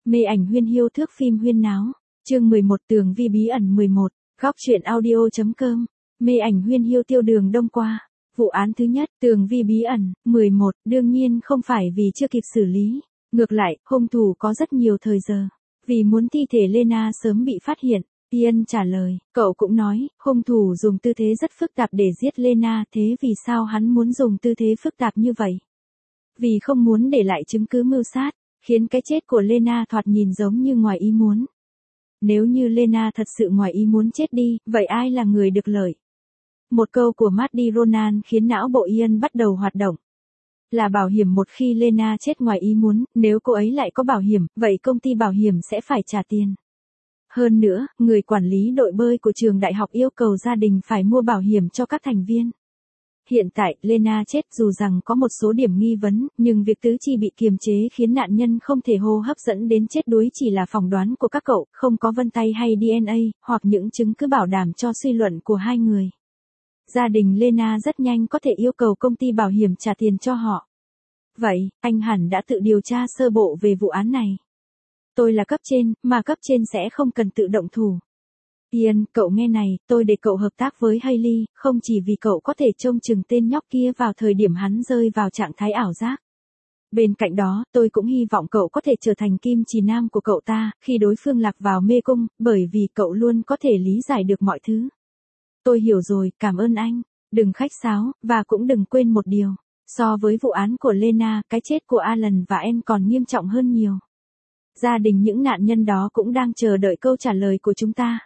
Mê ảnh huyên hiu thước phim huyên náo. Chương 11 Tường vi bí ẩn 11. Góc truyện audio.com. Mê ảnh huyên hiu tiêu đường đông qua. Vụ án thứ nhất, Tường vi bí ẩn 11, đương nhiên không phải vì chưa kịp xử lý. Ngược lại, hung thủ có rất nhiều thời giờ. Vì muốn thi thể Lena sớm bị phát hiện, Ian trả lời, cậu cũng nói, hung thủ dùng tư thế rất phức tạp để giết Lena, thế vì sao hắn muốn dùng tư thế phức tạp như vậy? Vì không muốn để lại chứng cứ mưu sát, khiến cái chết của Lena thoạt nhìn giống như ngoài ý muốn. Nếu như Lena thật sự ngoài ý muốn chết đi, vậy ai là người được lợi? Một câu của Maddie Ronan khiến não bộ Ian bắt đầu hoạt động. Là bảo hiểm một khi Lena chết ngoài ý muốn, nếu cô ấy lại có bảo hiểm, vậy công ty bảo hiểm sẽ phải trả tiền. Hơn nữa, người quản lý đội bơi của trường đại học yêu cầu gia đình phải mua bảo hiểm cho các thành viên. Hiện tại, Lena chết dù rằng có một số điểm nghi vấn, nhưng việc tứ chi bị kiềm chế khiến nạn nhân không thể hô hấp dẫn đến chết đuối chỉ là phỏng đoán của các cậu, không có vân tay hay DNA, hoặc những chứng cứ bảo đảm cho suy luận của hai người. Gia đình Lena rất nhanh có thể yêu cầu công ty bảo hiểm trả tiền cho họ. Vậy, anh hẳn đã tự điều tra sơ bộ về vụ án này. Tôi là cấp trên, mà cấp trên sẽ không cần tự động thủ. Ian, cậu nghe này, tôi để cậu hợp tác với Hailey, không chỉ vì cậu có thể trông chừng tên nhóc kia vào thời điểm hắn rơi vào trạng thái ảo giác. Bên cạnh đó, tôi cũng hy vọng cậu có thể trở thành kim chỉ nam của cậu ta, khi đối phương lạc vào mê cung, bởi vì cậu luôn có thể lý giải được mọi thứ. Tôi hiểu rồi, cảm ơn anh. Đừng khách sáo, và cũng đừng quên một điều. So với vụ án của Lena, cái chết của Alan và Anne còn nghiêm trọng hơn nhiều. Gia đình những nạn nhân đó cũng đang chờ đợi câu trả lời của chúng ta.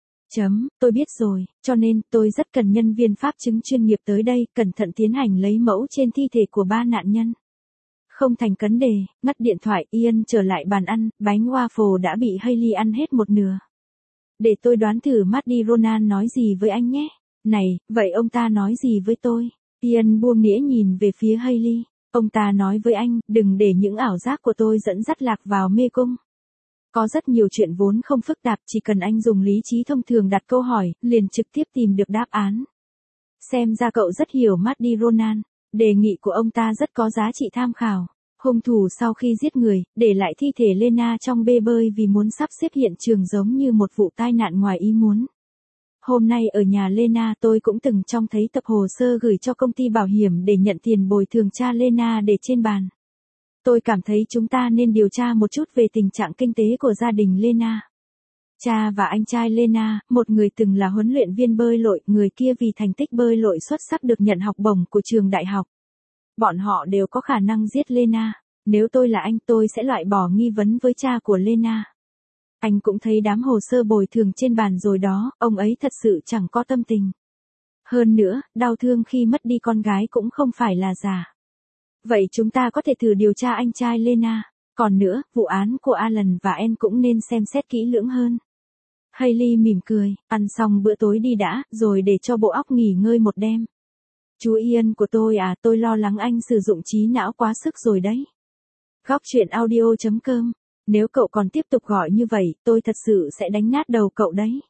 Tôi biết rồi, cho nên tôi rất cần nhân viên pháp chứng chuyên nghiệp tới đây, cẩn thận tiến hành lấy mẫu trên thi thể của 3 nạn nhân. Không thành vấn đề, ngắt điện thoại, Ian trở lại bàn ăn, bánh waffle đã bị Hailey ăn hết một nửa. Để tôi đoán thử Maddie Ronan nói gì với anh nhé. Này, vậy ông ta nói gì với tôi? Ian buông nĩa nhìn về phía Hailey. Ông ta nói với anh, đừng để những ảo giác của tôi dẫn dắt lạc vào mê cung. Có rất nhiều chuyện vốn không phức tạp, chỉ cần anh dùng lý trí thông thường đặt câu hỏi, liền trực tiếp tìm được đáp án. Xem ra cậu rất hiểu Maddie Ronan. Đề nghị của ông ta rất có giá trị tham khảo. Hung thủ sau khi giết người, để lại thi thể Lena trong bê bơi vì muốn sắp xếp hiện trường giống như một vụ tai nạn ngoài ý muốn. Hôm nay ở nhà Lena tôi cũng từng trông thấy tập hồ sơ gửi cho công ty bảo hiểm để nhận tiền bồi thường cha Lena để trên bàn. Tôi cảm thấy chúng ta nên điều tra một chút về tình trạng kinh tế của gia đình Lena. Cha và anh trai Lena, một người từng là huấn luyện viên bơi lội, người kia vì thành tích bơi lội xuất sắc được nhận học bổng của trường đại học. Bọn họ đều có khả năng giết Lena. Nếu tôi là anh, tôi sẽ loại bỏ nghi vấn với cha của Lena. Anh cũng thấy đám hồ sơ bồi thường trên bàn rồi đó, ông ấy thật sự chẳng có tâm tình. Hơn nữa, đau thương khi mất đi con gái cũng không phải là giả. Vậy chúng ta có thể thử điều tra anh trai Lena. Còn nữa, vụ án của Alan và Anne cũng nên xem xét kỹ lưỡng hơn. Hailey mỉm cười, ăn xong bữa tối đi đã, rồi để cho bộ óc nghỉ ngơi một đêm. Chú Ian của tôi à, tôi lo lắng anh sử dụng trí não quá sức rồi đấy. Góc truyện audio.com. Nếu cậu còn tiếp tục gọi như vậy, tôi thật sự sẽ đánh nát đầu cậu đấy.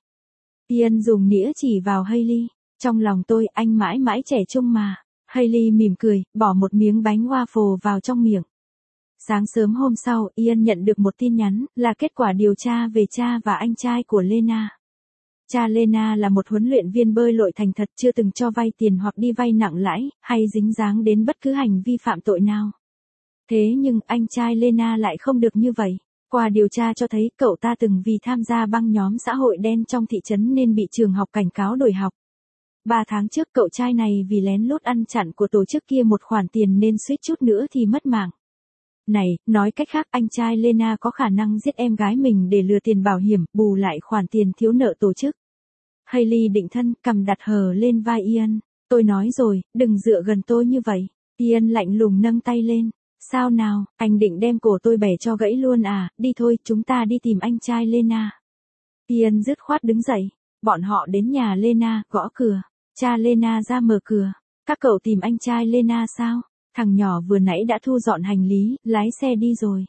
Ian dùng nĩa chỉ vào Hailey. Trong lòng tôi, anh mãi mãi trẻ trung mà. Hailey mỉm cười, bỏ một miếng bánh waffle vào trong miệng. Sáng sớm hôm sau, Ian nhận được một tin nhắn, là kết quả điều tra về cha và anh trai của Lena. Cha Lena là một huấn luyện viên bơi lội thành thật, chưa từng cho vay tiền hoặc đi vay nặng lãi, hay dính dáng đến bất cứ hành vi phạm tội nào. Thế nhưng, anh trai Lena lại không được như vậy. Qua điều tra cho thấy, cậu ta từng vì tham gia băng nhóm xã hội đen trong thị trấn nên bị trường học cảnh cáo đổi học. 3 tháng trước, cậu trai này vì lén lút ăn chặn của tổ chức kia một khoản tiền nên suýt chút nữa thì mất mạng. Này, nói cách khác, anh trai Lena có khả năng giết em gái mình để lừa tiền bảo hiểm, bù lại khoản tiền thiếu nợ tổ chức. Hailey định thân, cầm đặt hờ lên vai Ian. Tôi nói rồi, đừng dựa gần tôi như vậy. Ian lạnh lùng nâng tay lên. Sao nào, anh định đem cổ tôi bẻ cho gãy luôn à, đi thôi, chúng ta đi tìm anh trai Lena. Ian dứt khoát đứng dậy. Bọn họ đến nhà Lena, gõ cửa. Cha Lena ra mở cửa. Các cậu tìm anh trai Lena sao? Thằng nhỏ vừa nãy đã thu dọn hành lý, lái xe đi rồi.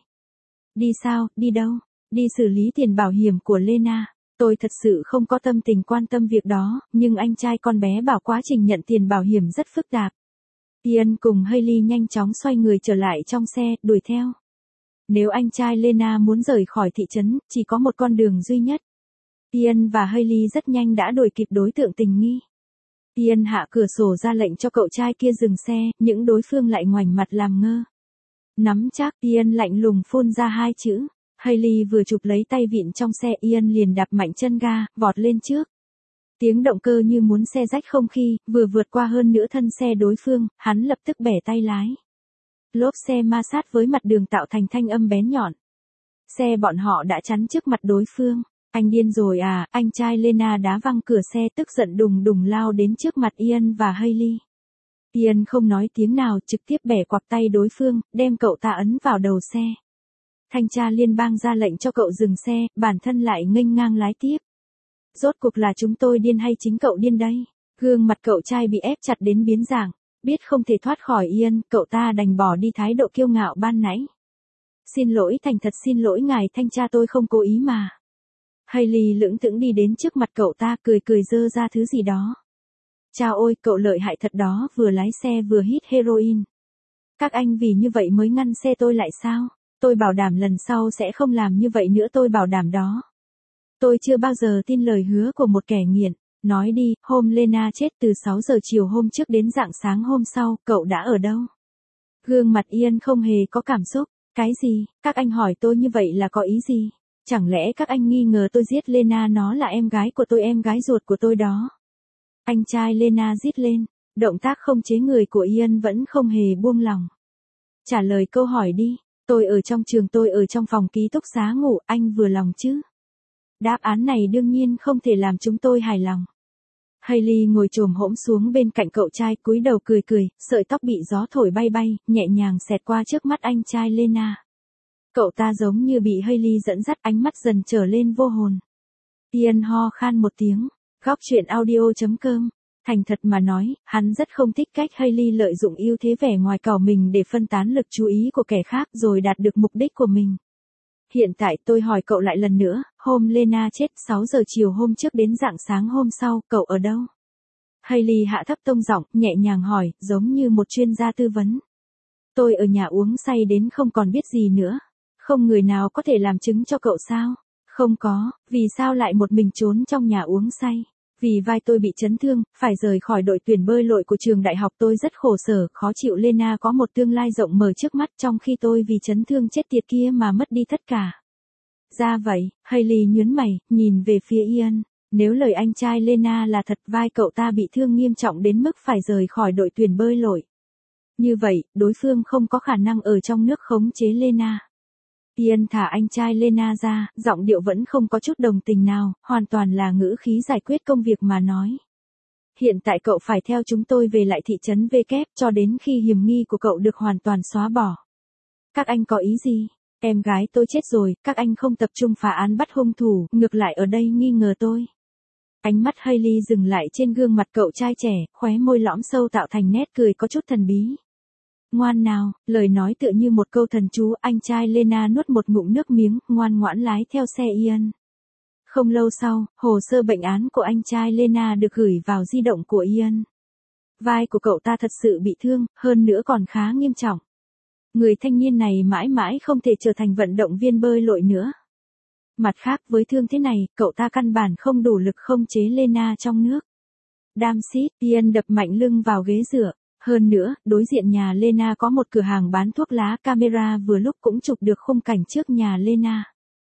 Đi sao, đi đâu? Đi xử lý tiền bảo hiểm của Lena. Tôi thật sự không có tâm tình quan tâm việc đó, nhưng anh trai con bé bảo quá trình nhận tiền bảo hiểm rất phức tạp. Ian cùng Hailey nhanh chóng xoay người trở lại trong xe, đuổi theo. Nếu anh trai Lena muốn rời khỏi thị trấn, chỉ có một con đường duy nhất. Ian và Hailey rất nhanh đã đuổi kịp đối tượng tình nghi. Ian hạ cửa sổ ra lệnh cho cậu trai kia dừng xe, những đối phương lại ngoảnh mặt làm ngơ. Nắm chắc, Ian lạnh lùng phun ra hai chữ. Hailey vừa chụp lấy tay vịn trong xe, Ian liền đạp mạnh chân ga, vọt lên trước. Tiếng động cơ như muốn xé rách không khí, vừa vượt qua hơn nửa thân xe đối phương, hắn lập tức bẻ tay lái. Lốp xe ma sát với mặt đường tạo thành thanh âm bén nhọn. Xe bọn họ đã chắn trước mặt đối phương. Anh điên rồi à, anh trai Lena đá văng cửa xe tức giận đùng đùng lao đến trước mặt Ian và Hailey. Ian không nói tiếng nào, trực tiếp bẻ quặp tay đối phương, đem cậu ta ấn vào đầu xe. Thanh tra liên bang ra lệnh cho cậu dừng xe, bản thân lại nghênh ngang lái tiếp. Rốt cuộc là chúng tôi điên hay chính cậu điên đây? Gương mặt cậu trai bị ép chặt đến biến dạng, biết không thể thoát khỏi Ian, cậu ta đành bỏ đi thái độ kiêu ngạo ban nãy. Xin lỗi, thành thật xin lỗi ngài thanh tra, tôi không cố ý mà. Hailey lững thững đi đến trước mặt cậu ta, cười cười giơ ra thứ gì đó. Chao ôi, cậu lợi hại thật đó, vừa lái xe vừa hít heroin. Các anh vì như vậy mới ngăn xe tôi lại sao? Tôi bảo đảm lần sau sẽ không làm như vậy nữa, tôi bảo đảm đó. Tôi chưa bao giờ tin lời hứa của một kẻ nghiện. Nói đi, hôm Lena chết từ 6 giờ chiều hôm trước đến rạng sáng hôm sau, cậu đã ở đâu? Gương mặt Ian không hề có cảm xúc. Cái gì? Các anh hỏi tôi như vậy là có ý gì? Chẳng lẽ các anh nghi ngờ tôi giết Lena, nó là em gái của tôi, em gái ruột của tôi đó. Anh trai Lena rít lên, động tác không chế người của Ian vẫn không hề buông lỏng. Trả lời câu hỏi đi, tôi ở trong trường, tôi ở trong phòng ký túc xá ngủ, anh vừa lòng chứ? Đáp án này đương nhiên không thể làm chúng tôi hài lòng. Hailey ngồi chồm hổm xuống bên cạnh cậu trai, cúi đầu cười cười, sợi tóc bị gió thổi bay bay, nhẹ nhàng xẹt qua trước mắt anh trai Lena. Cậu ta giống như bị Hailey dẫn dắt, ánh mắt dần trở lên vô hồn. Ian ho khan một tiếng. Góc truyện audio.com. Thành thật mà nói, hắn rất không thích cách Hailey lợi dụng ưu thế vẻ ngoài cỏ mình để phân tán lực chú ý của kẻ khác rồi đạt được mục đích của mình. Hiện tại tôi hỏi cậu lại lần nữa, hôm Lena chết 6 giờ chiều hôm trước đến rạng sáng hôm sau, cậu ở đâu? Hailey hạ thấp tông giọng, nhẹ nhàng hỏi, giống như một chuyên gia tư vấn. Tôi ở nhà uống say đến không còn biết gì nữa. Không người nào có thể làm chứng cho cậu sao? Không có, vì sao lại một mình trốn trong nhà uống say? Vì vai tôi bị chấn thương, phải rời khỏi đội tuyển bơi lội của trường đại học, tôi rất khổ sở, khó chịu. Lena có một tương lai rộng mở trước mắt, trong khi tôi vì chấn thương chết tiệt kia mà mất đi tất cả. Ra vậy, Hailey nhướng mày, nhìn về phía Ian. Nếu lời anh trai Lena là thật, vai cậu ta bị thương nghiêm trọng đến mức phải rời khỏi đội tuyển bơi lội. Như vậy, đối phương không có khả năng ở trong nước khống chế Lena. Ian thả anh trai Lena ra, giọng điệu vẫn không có chút đồng tình nào, hoàn toàn là ngữ khí giải quyết công việc mà nói. Hiện tại cậu phải theo chúng tôi về lại thị trấn V kép cho đến khi hiểm nghi của cậu được hoàn toàn xóa bỏ. Các anh có ý gì? Em gái tôi chết rồi, các anh không tập trung phá án bắt hung thủ, ngược lại ở đây nghi ngờ tôi. Ánh mắt Hailey dừng lại trên gương mặt cậu trai trẻ, khóe môi lõm sâu tạo thành nét cười có chút thần bí. Ngoan nào, lời nói tựa như một câu thần chú, anh trai Lena nuốt một ngụm nước miếng, ngoan ngoãn lái theo xe Ian. Không lâu sau, hồ sơ bệnh án của anh trai Lena được gửi vào di động của Ian. Vai của cậu ta thật sự bị thương, hơn nữa còn khá nghiêm trọng. Người thanh niên này mãi mãi không thể trở thành vận động viên bơi lội nữa. Mặt khác, với thương thế này, cậu ta căn bản không đủ lực khống chế Lena trong nước. Damn shit, Ian đập mạnh lưng vào ghế dựa. Hơn nữa, đối diện nhà Lena có một cửa hàng bán thuốc lá, camera vừa lúc cũng chụp được khung cảnh trước nhà Lena.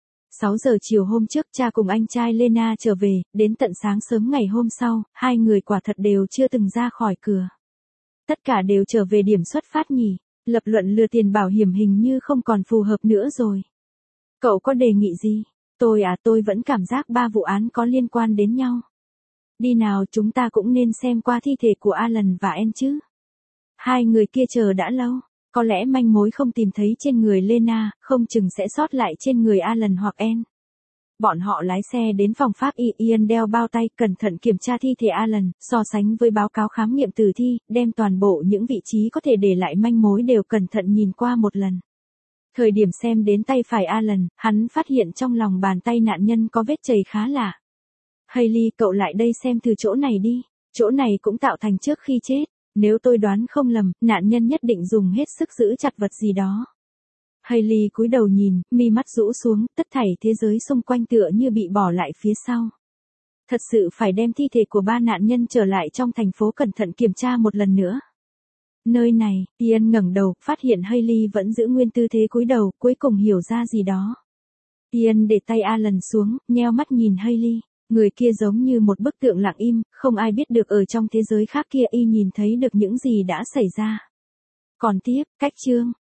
6 giờ chiều hôm trước, cha cùng anh trai Lena trở về, đến tận sáng sớm ngày hôm sau, hai người quả thật đều chưa từng ra khỏi cửa. Tất cả đều trở về điểm xuất phát nhỉ, lập luận lừa tiền bảo hiểm hình như không còn phù hợp nữa rồi. Cậu có đề nghị gì? Tôi vẫn cảm giác 3 vụ án có liên quan đến nhau. Đi nào, chúng ta cũng nên xem qua thi thể của Alan và Anne chứ. Hai người kia chờ đã lâu, có lẽ manh mối không tìm thấy trên người Lena, không chừng sẽ sót lại trên người Alan hoặc Anne. Bọn họ lái xe đến phòng pháp y, Ian đeo bao tay, cẩn thận kiểm tra thi thể Alan, so sánh với báo cáo khám nghiệm tử thi, đem toàn bộ những vị trí có thể để lại manh mối đều cẩn thận nhìn qua một lần. Thời điểm xem đến tay phải Alan, hắn phát hiện trong lòng bàn tay nạn nhân có vết chày khá lạ. Hailey, cậu lại đây xem từ chỗ này đi, chỗ này cũng tạo thành trước khi chết. Nếu tôi đoán không lầm, nạn nhân nhất định dùng hết sức giữ chặt vật gì đó. Hailey cúi đầu nhìn, mi mắt rũ xuống, tất thảy thế giới xung quanh tựa như bị bỏ lại phía sau. Thật sự phải đem thi thể của 3 nạn nhân trở lại trong thành phố cẩn thận kiểm tra một lần nữa. Nơi này, Ian ngẩng đầu, phát hiện Hailey vẫn giữ nguyên tư thế cúi đầu, cuối cùng hiểu ra gì đó. Ian để tay Alan xuống, nheo mắt nhìn Hailey. Người kia giống như một bức tượng lặng im, không ai biết được ở trong thế giới khác kia y nhìn thấy được những gì đã xảy ra. Còn tiếp, cách chương.